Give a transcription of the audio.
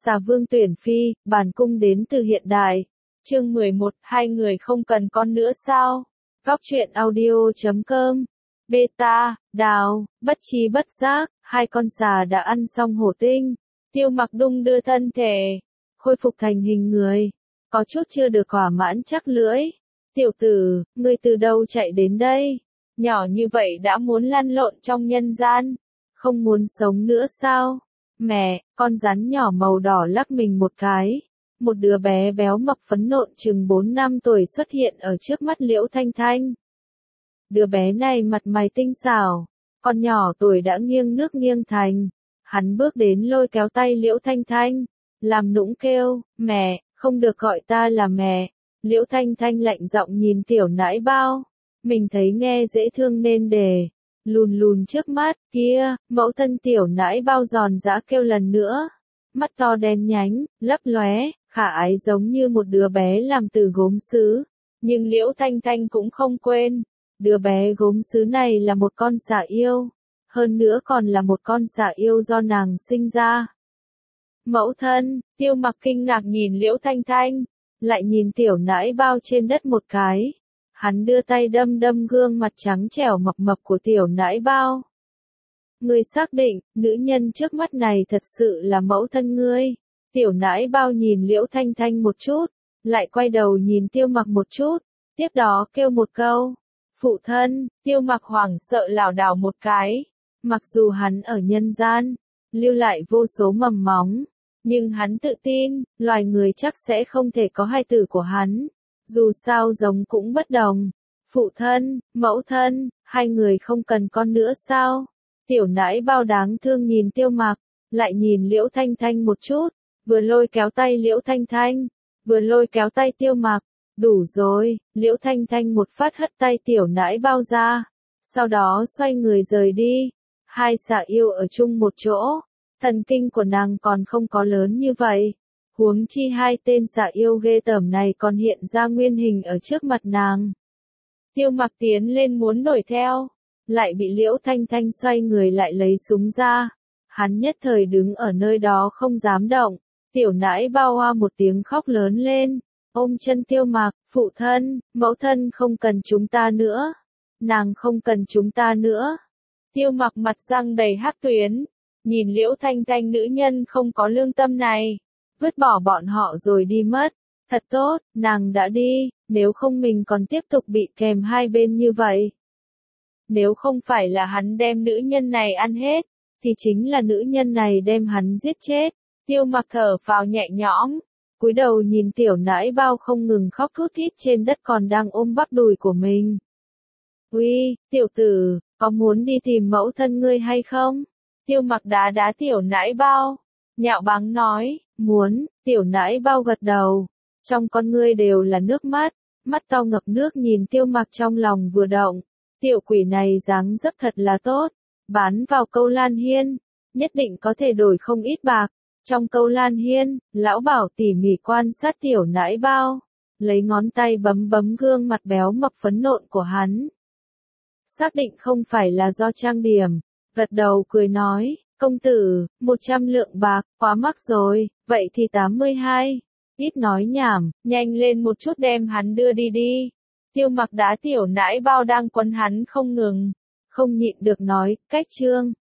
Xà Vương tuyển phi, bản cung đến từ hiện đại. Chương 11, hai người không cần con nữa sao? Góc truyện audio.com. Beta, đào, bất chi bất giác, hai con xà đã ăn xong hổ tinh. Tiêu Mặc đung đưa thân thể, khôi phục thành hình người. Có chút chưa được thỏa mãn chắc lưỡi. Tiểu tử, ngươi từ đâu chạy đến đây? Nhỏ như vậy đã muốn lăn lộn trong nhân gian. Không muốn sống nữa sao? Mẹ, con rắn nhỏ màu đỏ lắc mình một cái. Một đứa bé béo mập phấn nộn chừng 4 năm tuổi xuất hiện ở trước mắt Liễu Thanh Thanh. Đứa bé này mặt mày tinh xảo, con nhỏ tuổi đã nghiêng nước nghiêng thành. Hắn bước đến lôi kéo tay Liễu Thanh Thanh, làm nũng kêu, mẹ, không được gọi ta là mẹ. Liễu Thanh Thanh lạnh giọng nhìn tiểu nãi bao, mình thấy nghe dễ thương nên để lùn lùn trước mắt, kia, mẫu thân tiểu nãi bao giòn giã kêu lần nữa. Mắt to đen nhánh, lấp lóe, khả ái giống như một đứa bé làm từ gốm sứ. Nhưng Liễu Thanh Thanh cũng không quên, đứa bé gốm sứ này là một con xà yêu. Hơn nữa còn là một con xà yêu do nàng sinh ra. Mẫu thân, Tiêu Mặc kinh ngạc nhìn Liễu Thanh Thanh, lại nhìn tiểu nãi bao trên đất một cái. Hắn đưa tay đâm đâm gương mặt trắng trẻo mập mập của tiểu nãi bao. Ngươi xác định, nữ nhân trước mắt này thật sự là mẫu thân ngươi. Tiểu nãi bao nhìn Liễu Thanh Thanh một chút, lại quay đầu nhìn Tiêu Mặc một chút, tiếp đó kêu một câu. Phụ thân, Tiêu Mặc hoảng sợ lảo đảo một cái. Mặc dù hắn ở nhân gian, lưu lại vô số mầm móng, nhưng hắn tự tin, loài người chắc sẽ không thể có hai tử của hắn. Dù sao giống cũng bất đồng. Phụ thân, mẫu thân, hai người không cần con nữa sao? Tiểu nãi bao đáng thương nhìn Tiêu Mặc, lại nhìn Liễu Thanh Thanh một chút, vừa lôi kéo tay Liễu Thanh Thanh, vừa lôi kéo tay Tiêu Mặc. Đủ rồi, Liễu Thanh Thanh một phát hất tay tiểu nãi bao ra, sau đó xoay người rời đi. Hai xà yêu ở chung một chỗ, thần kinh của nàng còn không có lớn như vậy. Huống chi hai tên xà yêu ghê tởm này còn hiện ra nguyên hình ở trước mặt nàng. Tiêu Mặc tiến lên muốn đuổi theo, lại bị Liễu Thanh Thanh xoay người lại lấy súng ra. Hắn nhất thời đứng ở nơi đó không dám động. Tiểu nãi bao hoa một tiếng khóc lớn lên, ôm chân Tiêu Mặc, phụ thân, mẫu thân không cần chúng ta nữa. Nàng không cần chúng ta nữa. Tiêu Mặc mặt răng đầy hắc tuyến, nhìn Liễu Thanh Thanh nữ nhân không có lương tâm này. Vứt bỏ bọn họ rồi đi mất. Thật tốt, nàng đã đi, nếu không mình còn tiếp tục bị kèm hai bên như vậy. Nếu không phải là hắn đem nữ nhân này ăn hết, thì chính là nữ nhân này đem hắn giết chết. Tiêu Mặc thở phào nhẹ nhõm, cúi đầu nhìn tiểu nãi bao không ngừng khóc thút thít trên đất còn đang ôm bắp đùi của mình. Uy, tiểu tử, có muốn đi tìm mẫu thân ngươi hay không? Tiêu Mặc đá đá tiểu nãi bao, nhạo báng nói, muốn. Tiểu nãi bao gật đầu, trong con ngươi đều là nước mắt, mắt to ngập nước nhìn Tiêu Mặc trong lòng vừa động. Tiểu quỷ này dáng dấp thật là tốt, bán vào Câu Lan Hiên, nhất định có thể đổi không ít bạc. Trong Câu Lan Hiên, lão bảo tỉ mỉ quan sát tiểu nãi bao, lấy ngón tay bấm bấm gương mặt béo mập phấn nộn của hắn. Xác định không phải là do trang điểm, gật đầu cười nói, công tử, 100 lượng bạc, quá mắc rồi, vậy thì 82. Ít nói nhảm, nhanh lên một chút đem hắn đưa đi đi. Tiêu Mặc đá tiểu nãi bao đang quấn hắn không ngừng, không nhịn được nói, cách trương.